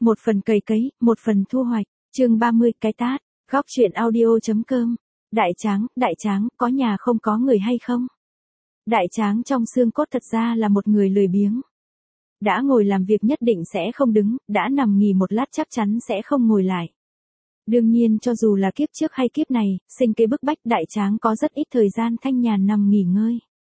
Một phần cày cấy, một phần thu hoạch. Chương 30 cái tát. Góc truyện audio.com. Đại tráng, có nhà không có người hay không? Đại tráng trong xương cốt thật ra là một người lười biếng. Đã ngồi làm việc nhất định sẽ không đứng, đã nằm nghỉ một lát chắc chắn sẽ không ngồi lại. Đương nhiên cho dù là kiếp trước hay kiếp này, sinh kế bức bách đại tráng có rất ít thời gian thanh nhàn nằm nghỉ ngơi.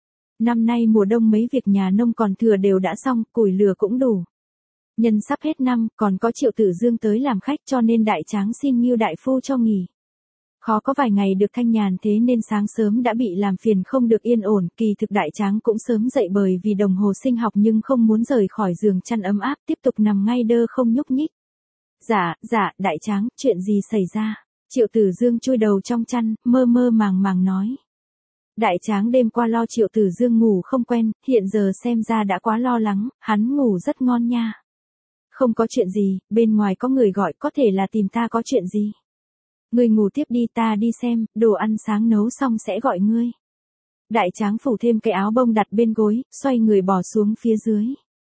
Năm nay mùa đông mấy việc nhà nông còn thừa đều đã xong, củi lửa cũng đủ. Nhân sắp hết năm, còn có Triệu Tử Dương tới làm khách cho nên đại tráng xin Ngưu đại phu cho nghỉ. Khó có vài ngày được thanh nhàn thế nên sáng sớm đã bị làm phiền không được yên ổn, kỳ thực đại tráng cũng sớm dậy bởi vì đồng hồ sinh học nhưng không muốn rời khỏi giường chăn ấm áp tiếp tục nằm ngay đơ không nhúc nhích. Dạ, đại tráng, chuyện gì xảy ra? Triệu Tử Dương chui đầu trong chăn, mơ mơ màng màng nói. Đại tráng đêm qua lo Triệu Tử Dương ngủ không quen, hiện giờ xem ra đã quá lo lắng, hắn ngủ rất ngon nha. Không có chuyện gì, bên ngoài có người gọi có thể là tìm ta có chuyện gì. Ngươi ngủ tiếp đi ta đi xem, đồ ăn sáng nấu xong sẽ gọi ngươi. Đại tráng phủ thêm cái áo bông đặt bên gối, xoay người bò xuống phía dưới.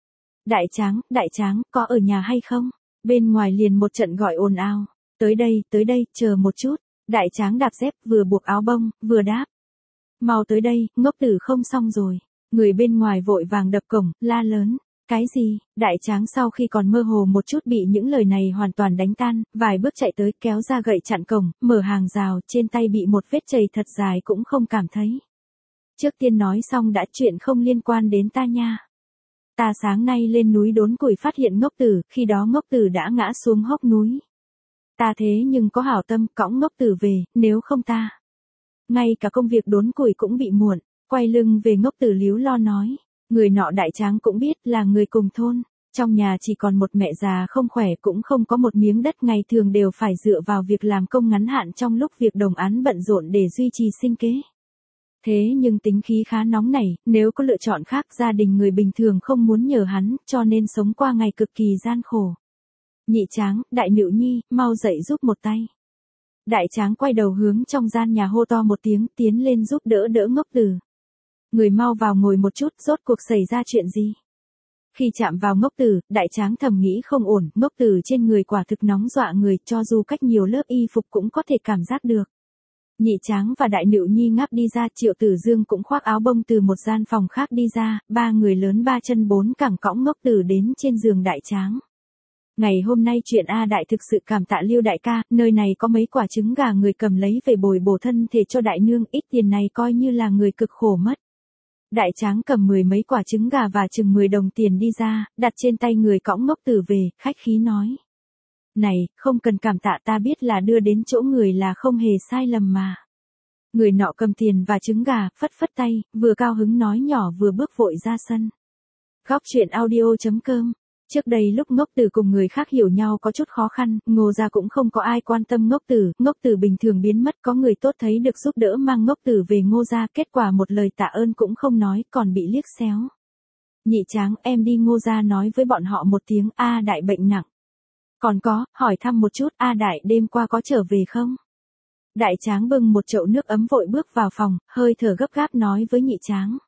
Đại tráng, có ở nhà hay không? Bên ngoài liền một trận gọi ồn ào. Tới đây, chờ một chút. Đại tráng đạp dép vừa buộc áo bông, vừa đáp. Mau tới đây, ngốc tử không xong rồi. Người bên ngoài vội vàng đập cổng, la lớn. Cái gì? Đại tráng sau khi còn mơ hồ một chút bị những lời này hoàn toàn đánh tan, vài bước chạy tới kéo ra gậy chặn cổng, mở hàng rào, trên tay bị một vết chày thật dài cũng không cảm thấy. Trước tiên nói xong đã chuyện không liên quan đến ta nha. Ta sáng nay lên núi đốn củi phát hiện ngốc tử, khi đó ngốc tử đã ngã xuống hốc núi. Ta thế nhưng có hảo tâm cõng ngốc tử về, nếu không ta. Ngay cả công việc đốn củi cũng bị muộn, quay lưng về ngốc tử líu lo nói. Người nọ đại tráng cũng biết là người cùng thôn, trong nhà chỉ còn một mẹ già không khỏe cũng không có một miếng đất ngày thường đều phải dựa vào việc làm công ngắn hạn trong lúc việc đồng án bận rộn để duy trì sinh kế. Thế nhưng tính khí khá nóng này, nếu có lựa chọn khác gia đình người bình thường không muốn nhờ hắn cho nên sống qua ngày cực kỳ gian khổ. Nhị tráng, đại nịu nhi, mau dậy giúp một tay. Đại tráng quay đầu hướng trong gian nhà hô to một tiếng tiến lên giúp đỡ ngốc tử. Người mau vào ngồi một chút, rốt cuộc xảy ra chuyện gì? Khi chạm vào ngốc tử, đại tráng thầm nghĩ không ổn, ngốc tử trên người quả thực nóng dọa người, cho dù cách nhiều lớp y phục cũng có thể cảm giác được. Nhị tráng và đại nịu nhi ngáp đi ra, Triệu Tử Dương cũng khoác áo bông từ một gian phòng khác đi ra, ba người lớn ba chân bốn cẳng cõng ngốc tử đến trên giường đại tráng. Ngày hôm nay chuyện A đại thực sự cảm tạ Liêu đại ca, nơi này có mấy quả trứng gà người cầm lấy về bồi bổ thân thể cho đại nương, ít tiền này coi như là người cực khổ mất. Đại tráng cầm 10 mấy quả trứng gà và chừng 10 đồng tiền đi ra, đặt trên tay người cõng ngốc tử về, khách khí nói. Này, không cần cảm tạ ta biết là đưa đến chỗ người là không hề sai lầm mà. Người nọ cầm tiền và trứng gà, phất phất tay, vừa cao hứng nói nhỏ vừa bước vội ra sân. Góc truyện audio.com. Trước đây lúc ngốc tử cùng người khác hiểu nhau có chút khó khăn, Ngô gia cũng không có ai quan tâm ngốc tử bình thường biến mất có người tốt thấy được giúp đỡ mang ngốc tử về Ngô gia, kết quả một lời tạ ơn cũng không nói còn bị liếc xéo. Nhị tráng em đi Ngô gia nói với bọn họ một tiếng A đại bệnh nặng. Còn có, hỏi thăm một chút A đại đêm qua có trở về không? Đại tráng bưng một chậu nước ấm vội bước vào phòng, hơi thở gấp gáp nói với nhị tráng.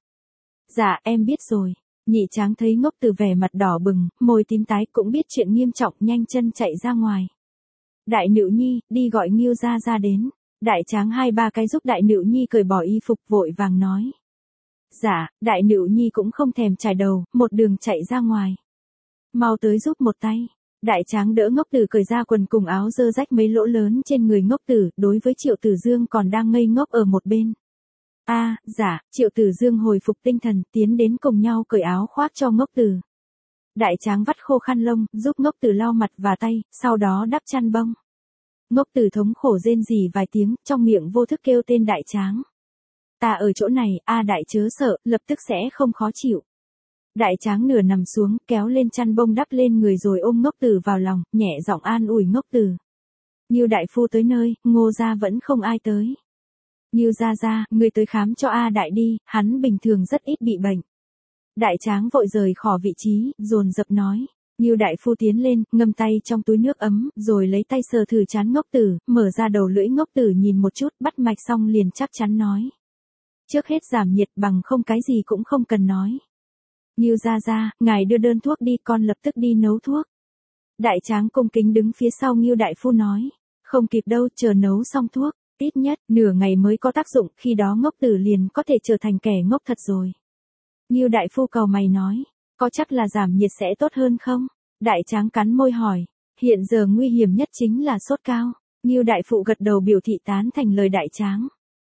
Dạ em biết rồi. Nhị tráng thấy ngốc tử vẻ mặt đỏ bừng, môi tím tái cũng biết chuyện nghiêm trọng nhanh chân chạy ra ngoài. Đại nịu nhi, đi gọi Ngưu gia ra đến. Đại tráng hai ba cái giúp đại nịu nhi cởi bỏ y phục vội vàng nói. Dạ, đại nịu nhi cũng không thèm chải đầu, một đường chạy ra ngoài. Mau tới giúp một tay. Đại tráng đỡ ngốc tử cởi ra quần cùng áo dơ rách mấy lỗ lớn trên người ngốc tử, đối với Triệu Tử Dương còn đang ngây ngốc ở một bên. Dạ, Triệu Tử Dương hồi phục tinh thần, tiến đến cùng nhau cởi áo khoác cho ngốc tử. Đại tráng vắt khô khăn lông, giúp ngốc tử lau mặt và tay, sau đó đắp chăn bông. Ngốc tử thống khổ rên rỉ vài tiếng, trong miệng vô thức kêu tên đại tráng. Ta ở chỗ này, đại chớ sợ, lập tức sẽ không khó chịu. Đại tráng nửa nằm xuống, kéo lên chăn bông đắp lên người rồi ôm ngốc tử vào lòng, nhẹ giọng an ủi ngốc tử. Như đại phu tới nơi, Ngô gia vẫn không ai tới. Như ra, người tới khám cho A đại đi, hắn bình thường rất ít bị bệnh. Đại tráng vội rời khỏi vị trí, dồn dập nói. Như đại phu tiến lên, ngâm tay trong túi nước ấm, rồi lấy tay sờ thử trán ngốc tử, mở ra đầu lưỡi ngốc tử nhìn một chút, bắt mạch xong liền chắc chắn nói. Trước hết giảm nhiệt bằng không cái gì cũng không cần nói. Như ra, ngài đưa đơn thuốc đi con lập tức đi nấu thuốc. Đại tráng cung kính đứng phía sau Ngưu đại phu nói. Không kịp đâu, chờ nấu xong thuốc, ít nhất nửa ngày mới có tác dụng, khi đó ngốc tử liền có thể trở thành kẻ ngốc thật rồi. Ngưu đại phu cau mày nói. Có chắc là giảm nhiệt sẽ tốt hơn không? Đại tráng cắn môi hỏi. Hiện giờ nguy hiểm nhất chính là sốt cao. Ngưu đại phụ gật đầu biểu thị tán thành lời đại tráng.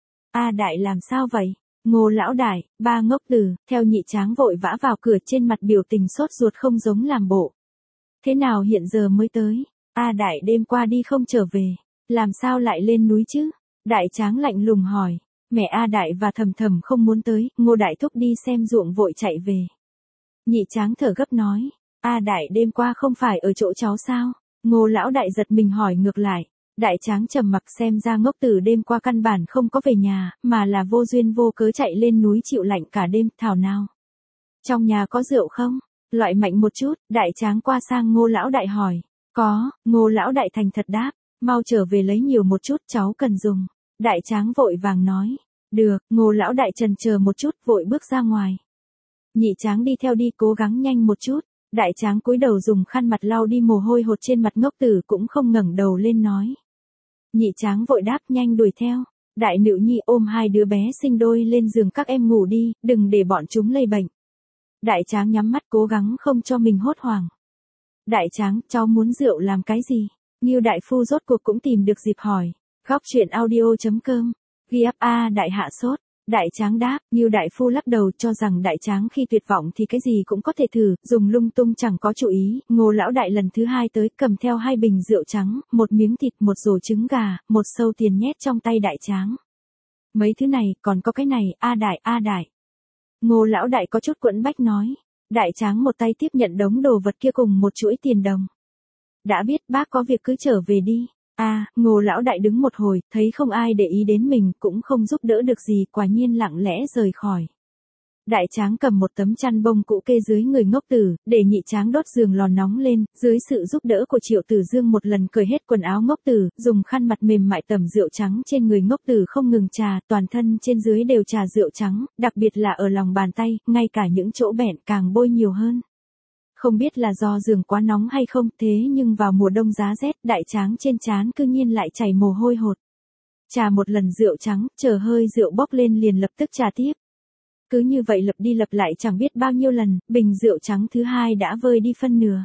A đại làm sao vậy? Ngô lão đại, ba ngốc tử, theo nhị tráng vội vã vào cửa, trên mặt biểu tình sốt ruột không giống làm bộ. Thế nào hiện giờ mới tới? A đại đêm qua đi không trở về, làm sao lại lên núi chứ? Đại tráng lạnh lùng hỏi. Mẹ A đại và Thầm Thầm không muốn tới, Ngô đại thúc đi xem ruộng vội chạy về. Nhị tráng thở gấp nói. A đại đêm qua không phải ở chỗ cháu sao? Ngô lão đại giật mình hỏi ngược lại. Đại tráng trầm mặc, xem ra ngốc tử đêm qua căn bản không có về nhà, mà là vô duyên vô cớ chạy lên núi chịu lạnh cả đêm. Thảo nào trong nhà có rượu không? Loại mạnh một chút. Đại tráng qua sang Ngô lão đại hỏi. Có. Ngô lão đại thành thật đáp. Mau trở về lấy nhiều một chút, cháu cần dùng. Đại tráng vội vàng nói. Được. Ngô lão đại chần chờ một chút, vội bước ra ngoài. Nhị tráng đi theo đi, cố gắng nhanh một chút. Đại tráng cúi đầu dùng khăn mặt lau đi mồ hôi hột trên mặt, ngốc tử cũng không ngẩng đầu lên nói. Nhị tráng vội đáp nhanh đuổi theo. Đại nữ nhi ôm hai đứa bé sinh đôi lên giường, các em ngủ đi, đừng để bọn chúng lây bệnh. Đại tráng nhắm mắt cố gắng không cho mình hốt hoảng. Đại tráng, cháu muốn rượu làm cái gì? Ngưu đại phu rốt cuộc cũng tìm được dịp hỏi. Góc truyện audio.com. Ghi áp A đại hạ sốt. Đại tráng đáp. Ngưu đại phu lắc đầu, cho rằng đại tráng khi tuyệt vọng thì cái gì cũng có thể thử, dùng lung tung chẳng có chú ý. Ngô lão đại lần thứ hai tới, cầm theo 2 bình rượu trắng, 1 miếng thịt, 1 rổ trứng gà, 1 sâu tiền nhét trong tay đại tráng. Mấy thứ này, còn có cái này, A đại, A đại. Ngô lão đại có chút quẫn bách nói. Đại tráng một tay tiếp nhận đống đồ vật kia cùng một chuỗi tiền đồng. Đã biết, bác có việc cứ trở về đi. Ngô lão đại đứng một hồi, thấy không ai để ý đến mình, cũng không giúp đỡ được gì, quả nhiên lặng lẽ rời khỏi. Đại tráng cầm một tấm chăn bông cũ kê dưới người ngốc tử, để nhị tráng đốt giường lò nóng lên, dưới sự giúp đỡ của Triệu Tử Dương một lần cởi hết quần áo ngốc tử, dùng khăn mặt mềm mại tẩm rượu trắng trên người ngốc tử không ngừng trà, toàn thân trên dưới đều trà rượu trắng, đặc biệt là ở lòng bàn tay, ngay cả những chỗ bẹn càng bôi nhiều hơn. Không biết là do giường quá nóng hay không, thế nhưng vào mùa đông giá rét, đại tráng trên trán cư nhiên lại chảy mồ hôi hột. Trà một lần rượu trắng, chờ hơi rượu bốc lên liền lập tức trà tiếp. Cứ như vậy lặp đi lặp lại chẳng biết bao nhiêu lần, bình rượu trắng thứ hai đã vơi đi phân nửa.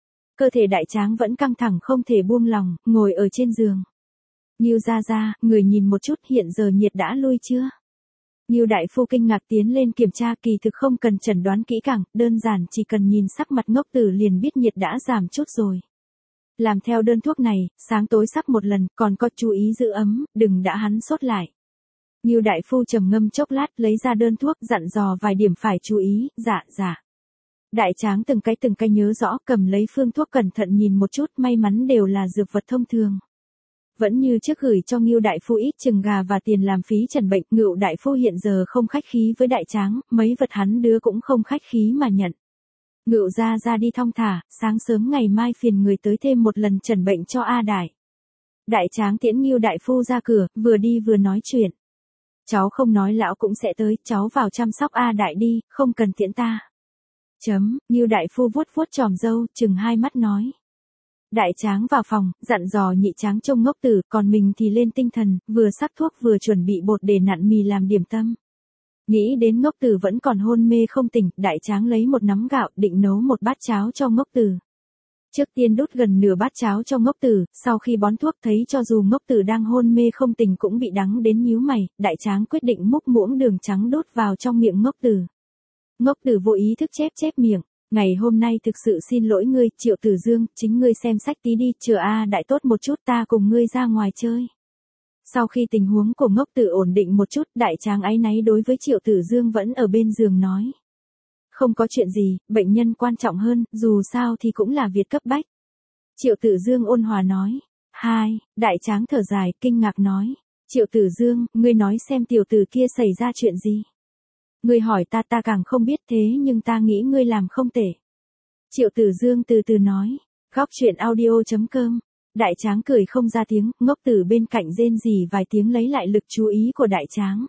Cơ thể đại tráng vẫn căng thẳng không thể buông lòng, ngồi ở trên giường. Ngưu ra, người nhìn một chút, hiện giờ nhiệt đã lui chưa? Ngưu đại phu kinh ngạc tiến lên kiểm tra, kỳ thực không cần chẩn đoán kỹ càng, đơn giản chỉ cần nhìn sắc mặt ngốc tử liền biết nhiệt đã giảm chút rồi. Làm theo đơn thuốc này, sáng tối sắc một lần, còn có chú ý giữ ấm, đừng đã hắn sốt lại. Ngưu đại phu trầm ngâm chốc lát, lấy ra đơn thuốc, dặn dò vài điểm phải chú ý. Dạ. Đại tráng từng cái nhớ rõ, cầm lấy phương thuốc cẩn thận nhìn một chút, may mắn đều là dược vật thông thường. Vẫn như trước gửi cho Ngưu đại phu ít chừng gà và tiền làm phí trần bệnh. Ngưu đại phu hiện giờ không khách khí với đại tráng, mấy vật hắn đưa cũng không khách khí mà nhận. Ngưu ra đi thong thả, sáng sớm ngày mai phiền người tới thêm một lần trần bệnh cho A đại. Đại tráng tiễn Ngưu đại phu ra cửa, vừa đi vừa nói chuyện. Cháu không nói lão cũng sẽ tới, cháu vào chăm sóc A đại đi, không cần tiễn ta. Ngưu đại phu vuốt chòm râu, chừng hai mắt nói. Đại tráng vào phòng, dặn dò nhị tráng trông ngốc tử, còn mình thì lên tinh thần, vừa sắc thuốc vừa chuẩn bị bột để nặn mì làm điểm tâm. Nghĩ đến ngốc tử vẫn còn hôn mê không tỉnh, đại tráng lấy một nắm gạo định nấu một bát cháo cho ngốc tử. Trước tiên đút gần nửa bát cháo cho ngốc tử, sau khi bón thuốc thấy cho dù ngốc tử đang hôn mê không tỉnh cũng bị đắng đến nhíu mày, đại tráng quyết định múc muỗng đường trắng đút vào trong miệng ngốc tử. Ngốc tử vô ý thức chép miệng. Ngày hôm nay thực sự xin lỗi ngươi, Triệu Tử Dương, chính ngươi xem sách tí đi, chờ A đại tốt một chút ta cùng ngươi ra ngoài chơi. Sau khi tình huống của ngốc tử ổn định một chút, đại tráng áy náy đối với Triệu Tử Dương vẫn ở bên giường nói. Không có chuyện gì, bệnh nhân quan trọng hơn, dù sao thì cũng là việc cấp bách. Triệu Tử Dương ôn hòa nói. Đại tráng thở dài, kinh ngạc nói. Triệu Tử Dương, ngươi nói xem tiểu tử kia xảy ra chuyện gì? Ngươi hỏi ta càng không biết, thế nhưng ta nghĩ ngươi làm không tệ. Triệu Tử Dương từ từ nói. Góc truyện audio.com. Đại tráng cười không ra tiếng, ngốc tử bên cạnh rên rỉ vài tiếng lấy lại lực chú ý của đại tráng.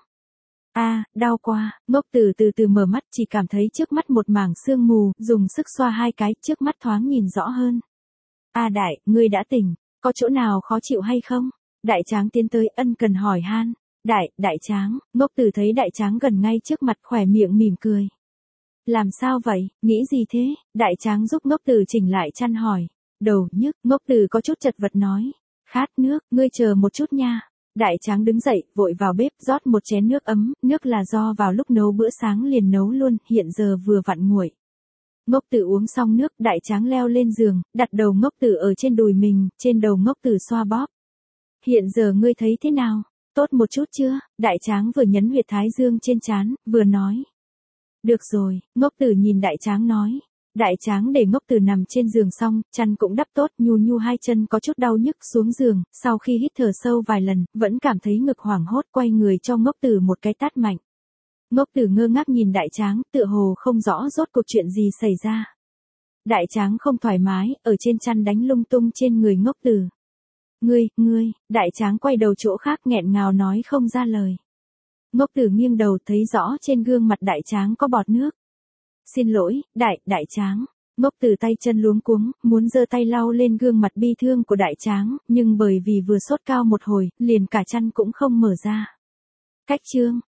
Đau quá, ngốc tử từ từ mở mắt, chỉ cảm thấy trước mắt một mảng sương mù, dùng sức xoa hai cái, trước mắt thoáng nhìn rõ hơn. A đại, ngươi đã tỉnh, có chỗ nào khó chịu hay không? Đại tráng tiến tới ân cần hỏi han. Đại tráng, ngốc tử thấy đại tráng gần ngay trước mặt khỏe miệng mỉm cười. Làm sao vậy, nghĩ gì thế? Đại tráng giúp ngốc tử chỉnh lại chăn hỏi. Đầu nhức, ngốc tử có chút chật vật nói. Khát nước, ngươi chờ một chút nha. Đại tráng đứng dậy, vội vào bếp rót một chén nước ấm, nước là do vào lúc nấu bữa sáng liền nấu luôn, hiện giờ vừa vặn nguội. Ngốc tử uống xong nước, đại tráng leo lên giường, đặt đầu ngốc tử ở trên đùi mình, trên đầu ngốc tử xoa bóp. Hiện giờ ngươi thấy thế nào? Tốt một chút chưa? Đại tráng vừa nhấn huyệt thái dương trên trán, vừa nói. Được rồi, ngốc tử nhìn đại tráng nói. Đại tráng để ngốc tử nằm trên giường xong, chăn cũng đắp tốt, nhu nhu hai chân có chút đau nhức xuống giường, sau khi hít thở sâu vài lần, vẫn cảm thấy ngực hoảng hốt, quay người cho ngốc tử một cái tát mạnh. Ngốc tử ngơ ngác nhìn đại tráng, tựa hồ không rõ rốt cuộc chuyện gì xảy ra. Đại tráng không thoải mái, ở trên chăn đánh lung tung trên người ngốc tử. Ngươi, đại tráng quay đầu chỗ khác nghẹn ngào nói không ra lời. Ngốc tử nghiêng đầu thấy rõ trên gương mặt đại tráng có bọt nước. Xin lỗi, đại tráng. Ngốc tử tay chân luống cuống, muốn giơ tay lau lên gương mặt bi thương của đại tráng, nhưng bởi vì vừa sốt cao một hồi, liền cả chăn cũng không mở ra. Cách chương.